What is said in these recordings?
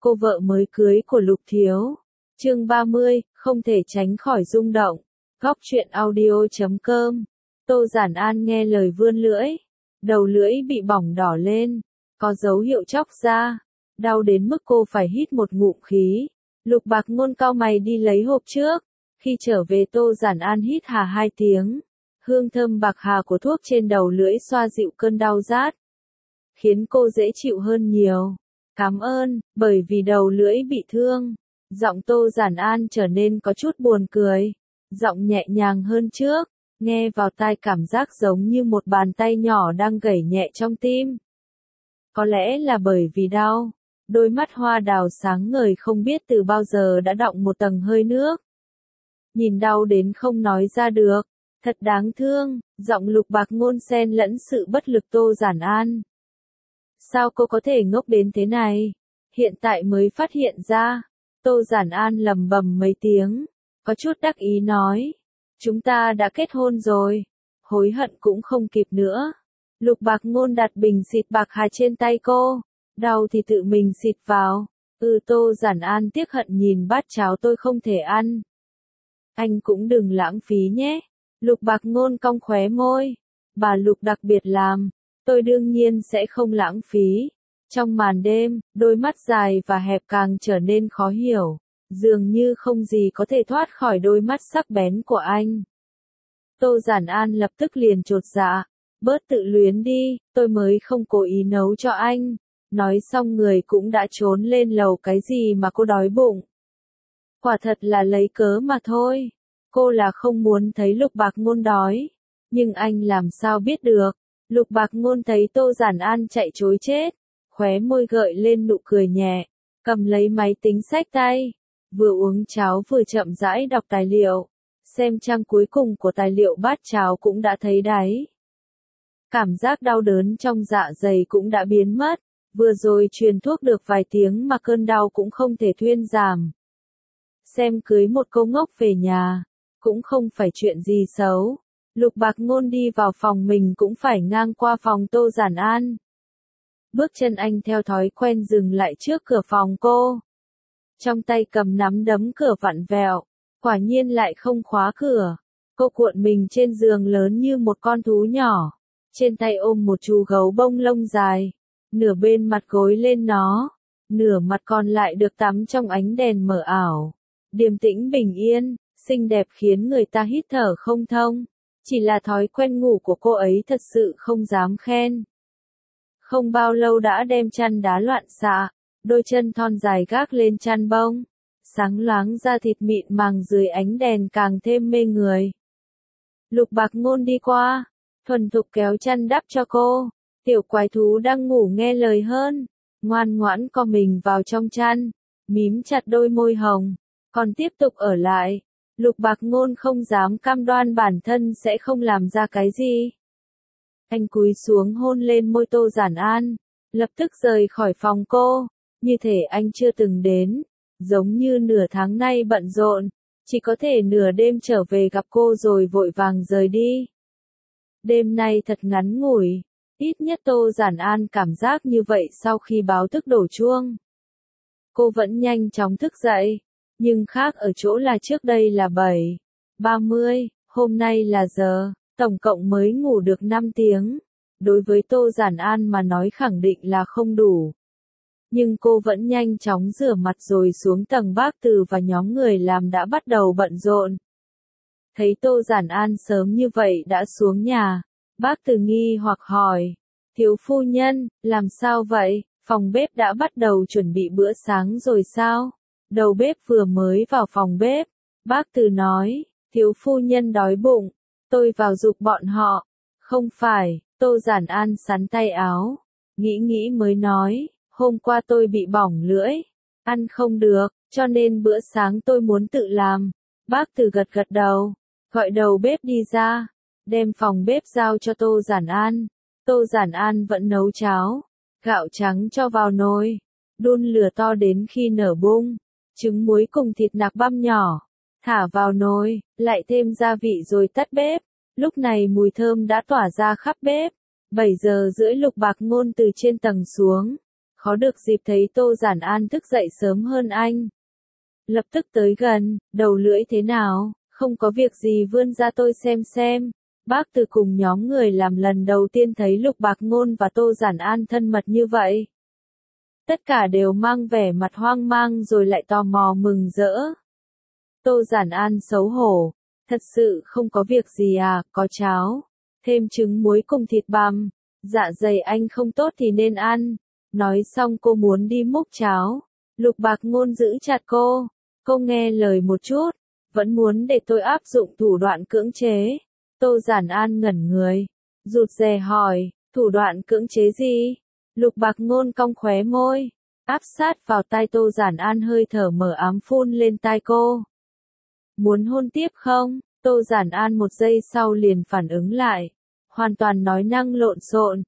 cô vợ mới cưới của Lục Thiếu. Chương 30, không thể tránh khỏi rung động. Góc truyện audio.com. Tô Giản An nghe lời vươn lưỡi. Đầu lưỡi bị bỏng đỏ lên, có dấu hiệu chóc ra. Đau đến mức cô phải hít một ngụm khí. Lục Bạc Ngôn cau mày đi lấy hộp trước. Khi trở về Tô Giản An hít hà 2 tiếng. Hương thơm bạc hà của thuốc trên đầu lưỡi xoa dịu cơn đau rát, khiến cô dễ chịu hơn nhiều. Cảm ơn, bởi vì đầu lưỡi bị thương. Giọng Tô Giản An trở nên có chút buồn cười. Giọng nhẹ nhàng hơn trước, nghe vào tai cảm giác giống như một bàn tay nhỏ đang gảy nhẹ trong tim. Có lẽ là bởi vì đau, đôi mắt hoa đào sáng ngời không biết từ bao giờ đã đọng một tầng hơi nước. Nhìn đau đến không nói ra được, thật đáng thương, giọng Lục Bạc Ngôn xen lẫn sự bất lực Tô Giản An. Sao cô có thể ngốc đến thế này? Hiện tại mới phát hiện ra. Tô Giản An lầm bầm mấy tiếng, có chút đắc ý nói. Chúng ta đã kết hôn rồi. Hối hận cũng không kịp nữa. Lục Bạc Ngôn đặt bình xịt bạc hà trên tay cô. Đau thì tự mình xịt vào. Tô Giản An tiếc hận nhìn bát cháo tôi không thể ăn. Anh cũng đừng lãng phí nhé. Lục Bạc Ngôn cong khóe môi. Bà Lục đặc biệt làm. Tôi đương nhiên sẽ không lãng phí. Trong màn đêm, đôi mắt dài và hẹp càng trở nên khó hiểu. Dường như không gì có thể thoát khỏi đôi mắt sắc bén của anh. Tô Giản An lập tức liền chột dạ. Bớt tự luyến đi, tôi mới không cố ý nấu cho anh. Nói xong người cũng đã trốn lên lầu cái gì mà cô đói bụng. Quả thật là lấy cớ mà thôi. Cô là không muốn thấy Lục Bạc Ngôn đói. Nhưng anh làm sao biết được. Lục Bạc Ngôn thấy Tô Giản An chạy trối chết. Khóe môi gợi lên nụ cười nhẹ. Cầm lấy máy tính xách tay. Vừa uống cháo vừa chậm rãi đọc tài liệu. Xem trang cuối cùng của tài liệu bát cháo cũng đã thấy đáy. Cảm giác đau đớn trong dạ dày cũng đã biến mất. Vừa rồi truyền thuốc được vài tiếng mà cơn đau cũng không thể thuyên giảm. Xem cưới một cô ngốc về nhà, cũng không phải chuyện gì xấu. Lục Bạc Ngôn đi vào phòng mình cũng phải ngang qua phòng Tô Giản An. Bước chân anh theo thói quen dừng lại trước cửa phòng cô. Trong tay cầm nắm đấm cửa vặn vẹo, quả nhiên lại không khóa cửa. Cô cuộn mình trên giường lớn như một con thú nhỏ. Trên tay ôm một chú gấu bông lông dài. Nửa bên mặt gối lên nó, nửa mặt còn lại được tắm trong ánh đèn mờ ảo. Điềm tĩnh bình yên, xinh đẹp khiến người ta hít thở không thông. Chỉ là thói quen ngủ của cô ấy thật sự không dám khen. Không bao lâu đã đem chăn đá loạn xạ, đôi chân thon dài gác lên chăn bông. Sáng loáng da thịt mịn màng dưới ánh đèn càng thêm mê người. Lục Bạc Ngôn đi qua, thuần thục kéo chăn đắp cho cô. Tiểu quái thú đang ngủ nghe lời hơn, ngoan ngoãn co mình vào trong chăn, mím chặt đôi môi hồng, còn tiếp tục ở lại. Lục Bạc Ngôn không dám cam đoan bản thân sẽ không làm ra cái gì. Anh cúi xuống hôn lên môi Tô Giản An, lập tức rời khỏi phòng cô, như thể anh chưa từng đến, giống như nửa tháng nay bận rộn, chỉ có thể nửa đêm trở về gặp cô rồi vội vàng rời đi. Đêm nay thật ngắn ngủi. Ít nhất Tô Giản An cảm giác như vậy sau khi báo thức đổ chuông. Cô vẫn nhanh chóng thức dậy, nhưng khác ở chỗ là trước đây là 7:30, hôm nay là giờ, tổng cộng mới ngủ được 5 tiếng. Đối với Tô Giản An mà nói khẳng định là không đủ. Nhưng cô vẫn nhanh chóng rửa mặt rồi xuống tầng bác Từ và nhóm người làm đã bắt đầu bận rộn. Thấy Tô Giản An sớm như vậy đã xuống nhà. Bác Từ nghi hoặc hỏi, thiếu phu nhân, làm sao vậy, phòng bếp đã bắt đầu chuẩn bị bữa sáng rồi sao? Đầu bếp vừa mới vào phòng bếp, bác Từ nói, thiếu phu nhân đói bụng, tôi vào giục bọn họ. Không phải, Tô Giản An sắn tay áo, nghĩ nghĩ mới nói, hôm qua tôi bị bỏng lưỡi, ăn không được, cho nên bữa sáng tôi muốn tự làm. Bác Từ gật gật đầu, gọi đầu bếp đi ra. Đem phòng bếp giao cho Tô Giản An. Tô Giản An vẫn nấu cháo, gạo trắng cho vào nồi, đun lửa to đến khi nở bung, trứng muối cùng thịt nạc băm nhỏ, thả vào nồi, lại thêm gia vị rồi tắt bếp. Lúc này mùi thơm đã tỏa ra khắp bếp. 7 giờ rưỡi Lục Bạc Ngôn từ trên tầng xuống, khó được dịp thấy Tô Giản An thức dậy sớm hơn anh. Lập tức tới gần, đầu lưỡi thế nào, không có việc gì vươn ra tôi xem. Bác Từ cùng nhóm người làm lần đầu tiên thấy Lục Bạc Ngôn và Tô Giản An thân mật như vậy. Tất cả đều mang vẻ mặt hoang mang rồi lại tò mò mừng rỡ. Tô Giản An xấu hổ, thật sự không có việc gì à, có cháo, thêm trứng muối cùng thịt bằm, dạ dày anh không tốt thì nên ăn. Nói xong cô muốn đi múc cháo, Lục Bạc Ngôn giữ chặt cô nghe lời một chút, vẫn muốn để tôi áp dụng thủ đoạn cưỡng chế. Tô Giản An ngẩn người, rụt rè hỏi, thủ đoạn cưỡng chế gì? Lục Bạc Ngôn cong khóe môi, áp sát vào tai Tô Giản An hơi thở mờ ám phun lên tai cô. Muốn hôn tiếp không? Tô Giản An một giây sau liền phản ứng lại, hoàn toàn nói năng lộn xộn,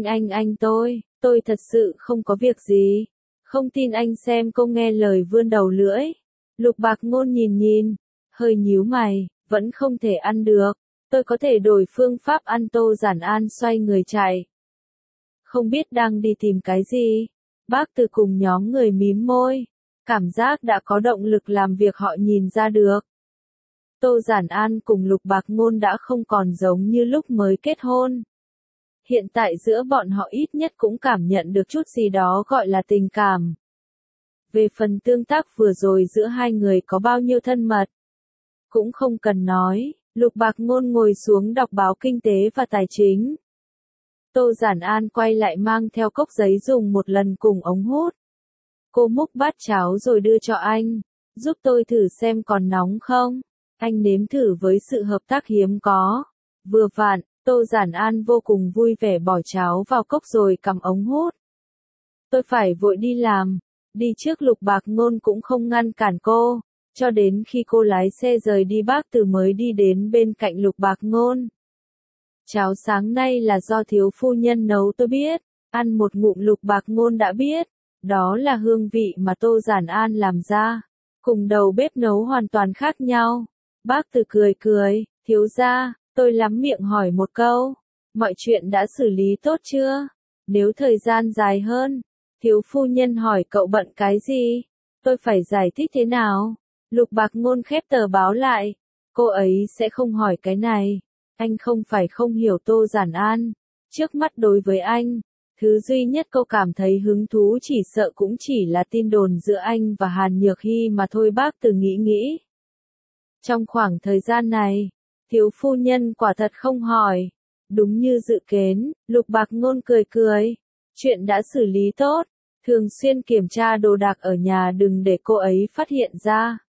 tôi thật sự không có việc gì. Không tin anh xem, cô nghe lời vươn đầu lưỡi. Lục Bạc Ngôn nhìn, hơi nhíu mày, vẫn không thể ăn được. Tôi có thể đổi phương pháp ăn. Tô Giản An xoay người chạy. Không biết đang đi tìm cái gì. Bác Từ cùng nhóm người mím môi. Cảm giác đã có động lực làm việc họ nhìn ra được. Tô Giản An cùng Lục Bạc Ngôn đã không còn giống như lúc mới kết hôn. Hiện tại giữa bọn họ ít nhất cũng cảm nhận được chút gì đó gọi là tình cảm. Về phần tương tác vừa rồi giữa hai người có bao nhiêu thân mật, cũng không cần nói. Lục Bạc Ngôn ngồi xuống đọc báo kinh tế và tài chính. Tô Giản An quay lại mang theo cốc giấy dùng một lần cùng ống hút. Cô múc bát cháo rồi đưa cho anh. Giúp tôi thử xem còn nóng không. Anh nếm thử với sự hợp tác hiếm có. Vừa vặn, Tô Giản An vô cùng vui vẻ bỏ cháo vào cốc rồi cầm ống hút. Tôi phải vội đi làm. Đi trước. Lục Bạc Ngôn cũng không ngăn cản cô. Cho đến khi cô lái xe rời đi, Bác Từ mới đi đến bên cạnh Lục Bạc Ngôn. Cháo sáng nay là do thiếu phu nhân nấu tôi biết. Ăn một ngụm Lục Bạc Ngôn đã biết. Đó là hương vị mà Tô Giản An làm ra. Cùng đầu bếp nấu hoàn toàn khác nhau. Bác Từ cười, thiếu gia, tôi lắm miệng hỏi một câu. Mọi chuyện đã xử lý tốt chưa? Nếu thời gian dài hơn, thiếu phu nhân hỏi cậu bận cái gì? Tôi phải giải thích thế nào? Lục Bạc Ngôn khép tờ báo lại. Cô ấy sẽ không hỏi cái này. Anh không phải không hiểu Tô Giản An. Trước mắt đối với anh, thứ duy nhất cô cảm thấy hứng thú chỉ sợ cũng chỉ là tin đồn giữa anh và Hàn Nhược Hy mà thôi. Bác Từ nghĩ. Trong khoảng thời gian này, thiếu phu nhân quả thật không hỏi. Đúng như dự kiến, Lục Bạc Ngôn cười. Chuyện đã xử lý tốt. Thường xuyên kiểm tra đồ đạc ở nhà đừng để cô ấy phát hiện ra.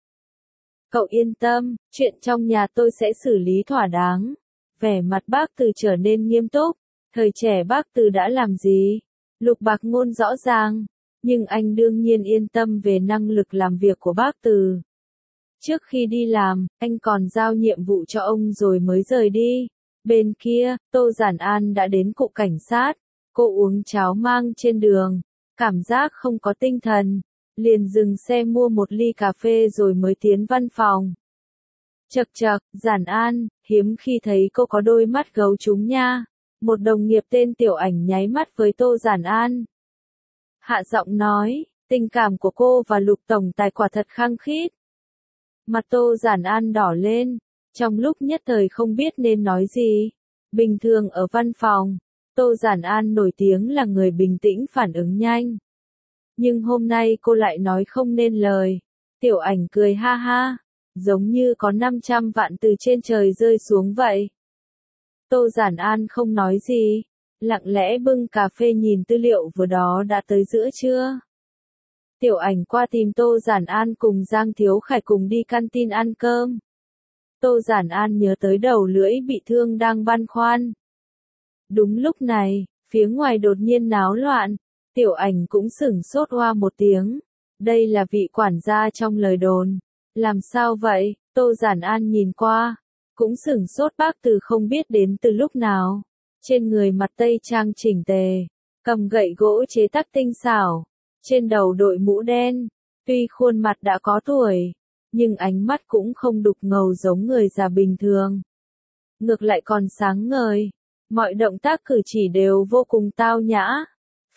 Cậu yên tâm, chuyện trong nhà tôi sẽ xử lý thỏa đáng. Vẻ mặt Bác Từ trở nên nghiêm túc. Thời trẻ Bác Từ đã làm gì? Lục Bạc Ngôn rõ ràng. Nhưng anh đương nhiên yên tâm về năng lực làm việc của Bác Từ. Trước khi đi làm, anh còn giao nhiệm vụ cho ông rồi mới rời đi. Bên kia, Tô Giản An đã đến cục cảnh sát. Cô uống cháo mang trên đường. Cảm giác không có tinh thần. Liền dừng xe mua một ly cà phê rồi mới tiến văn phòng. Chậc, Giản An, hiếm khi thấy cô có đôi mắt gấu trúng nha. Một đồng nghiệp tên Tiểu Ảnh nháy mắt với Tô Giản An. Hạ giọng nói, tình cảm của cô và Lục tổng tài quả thật khăng khít. Mặt Tô Giản An đỏ lên, trong lúc nhất thời không biết nên nói gì. Bình thường ở văn phòng, Tô Giản An nổi tiếng là người bình tĩnh phản ứng nhanh. Nhưng hôm nay cô lại nói không nên lời. Tiểu Ảnh cười ha ha, giống như có 500 vạn từ trên trời rơi xuống vậy. Tô Giản An không nói gì, lặng lẽ bưng cà phê nhìn tư liệu vừa đó đã tới giữa trưa. Tiểu Ảnh qua tìm Tô Giản An cùng Giang Thiếu Khải cùng đi canteen ăn cơm. Tô Giản An nhớ tới đầu lưỡi bị thương đang băn khoăn. Đúng lúc này, phía ngoài đột nhiên náo loạn, Tiểu Ảnh cũng sửng sốt oa một tiếng. Đây là vị quản gia trong lời đồn. Làm sao vậy? Tô Giản An nhìn qua, cũng sửng sốt. Bác Từ không biết đến từ lúc nào. Trên người mặt tây trang chỉnh tề, cầm gậy gỗ chế tác tinh xảo, trên đầu đội mũ đen. Tuy khuôn mặt đã có tuổi, nhưng ánh mắt cũng không đục ngầu giống người già bình thường. Ngược lại còn sáng ngời, mọi động tác cử chỉ đều vô cùng tao nhã.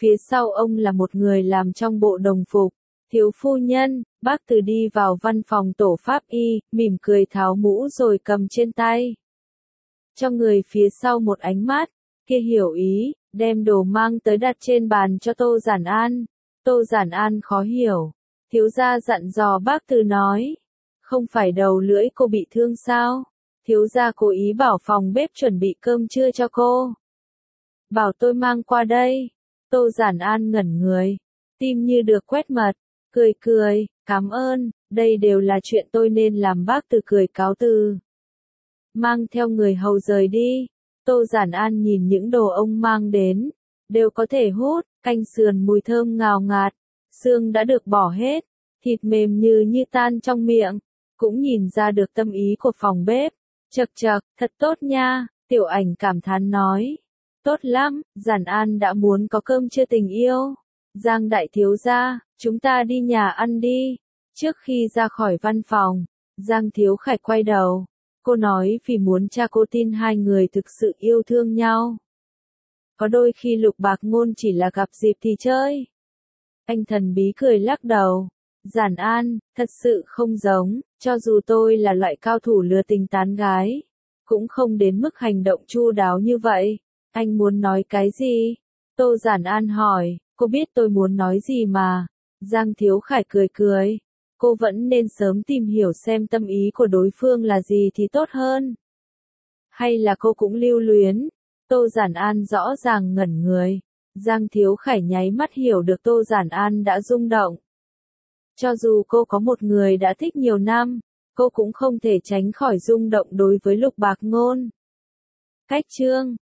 Phía sau ông là một người làm trong bộ đồng phục. Thiếu phu nhân, bác Từ đi vào văn phòng tổ pháp y, mỉm cười tháo mũ rồi cầm trên tay. Cho người phía sau một ánh mắt, kia hiểu ý, đem đồ mang tới đặt trên bàn cho Tô Giản An. Tô Giản An khó hiểu. Thiếu gia dặn dò bác Từ nói. Không phải đầu lưỡi cô bị thương sao? Thiếu gia cố ý bảo phòng bếp chuẩn bị cơm trưa cho cô. Bảo tôi mang qua đây. Tô Giản An ngẩn người. Tim như được quét mật. Cười cười, cảm ơn, đây đều là chuyện tôi nên làm. Bác Từ cười cáo từ. Mang theo người hầu rời đi. Tô Giản An nhìn những đồ ông mang đến. Đều có thể hút, canh sườn mùi thơm ngào ngạt. Xương đã được bỏ hết. Thịt mềm như tan trong miệng. Cũng nhìn ra được tâm ý của phòng bếp. Chậc chậc, thật tốt nha, Tiểu Ảnh cảm thán nói. Tốt lắm, Giản An đã muốn có cơm trưa tình yêu. Giang đại thiếu gia, chúng ta đi nhà ăn đi. Trước khi ra khỏi văn phòng, Giang Thiếu Khải quay đầu. Cô nói vì muốn cha cô tin hai người thực sự yêu thương nhau. Có đôi khi Lục Bạc Ngôn chỉ là gặp dịp thì chơi. Anh thần bí cười lắc đầu. Giản An, thật sự không giống, cho dù tôi là loại cao thủ lừa tình tán gái, cũng không đến mức hành động chu đáo như vậy. Anh muốn nói cái gì? Tô Giản An hỏi, cô biết tôi muốn nói gì mà. Giang Thiếu Khải cười cười. Cô vẫn nên sớm tìm hiểu xem tâm ý của đối phương là gì thì tốt hơn. Hay là cô cũng lưu luyến? Tô Giản An rõ ràng ngẩn người. Giang Thiếu Khải nháy mắt hiểu được Tô Giản An đã rung động. Cho dù cô có một người đã thích nhiều năm, cô cũng không thể tránh khỏi rung động đối với Lục Bạc Ngôn. Cách chương